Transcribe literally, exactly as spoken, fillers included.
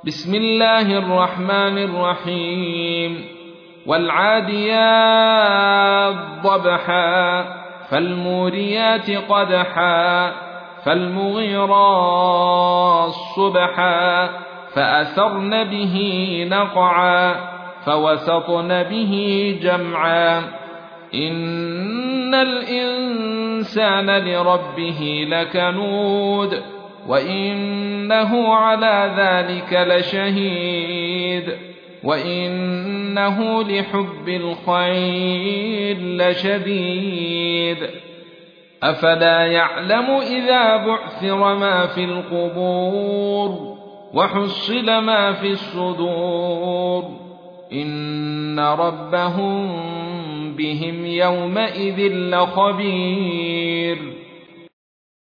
بسم الله الرحمن الرحيم والعاديات ضبحا فالموريات قدحا فالمغيرات صبحا فأثرن به نقعا فوسطن به جمعا إن الإنسان لربه لكنود وإنه على ذلك لشهيد وإنه لحب الخير لشديد أفلا يعلم إذا بعثر ما في القبور وحصل ما في الصدور إن ربهم بهم يومئذ لخبير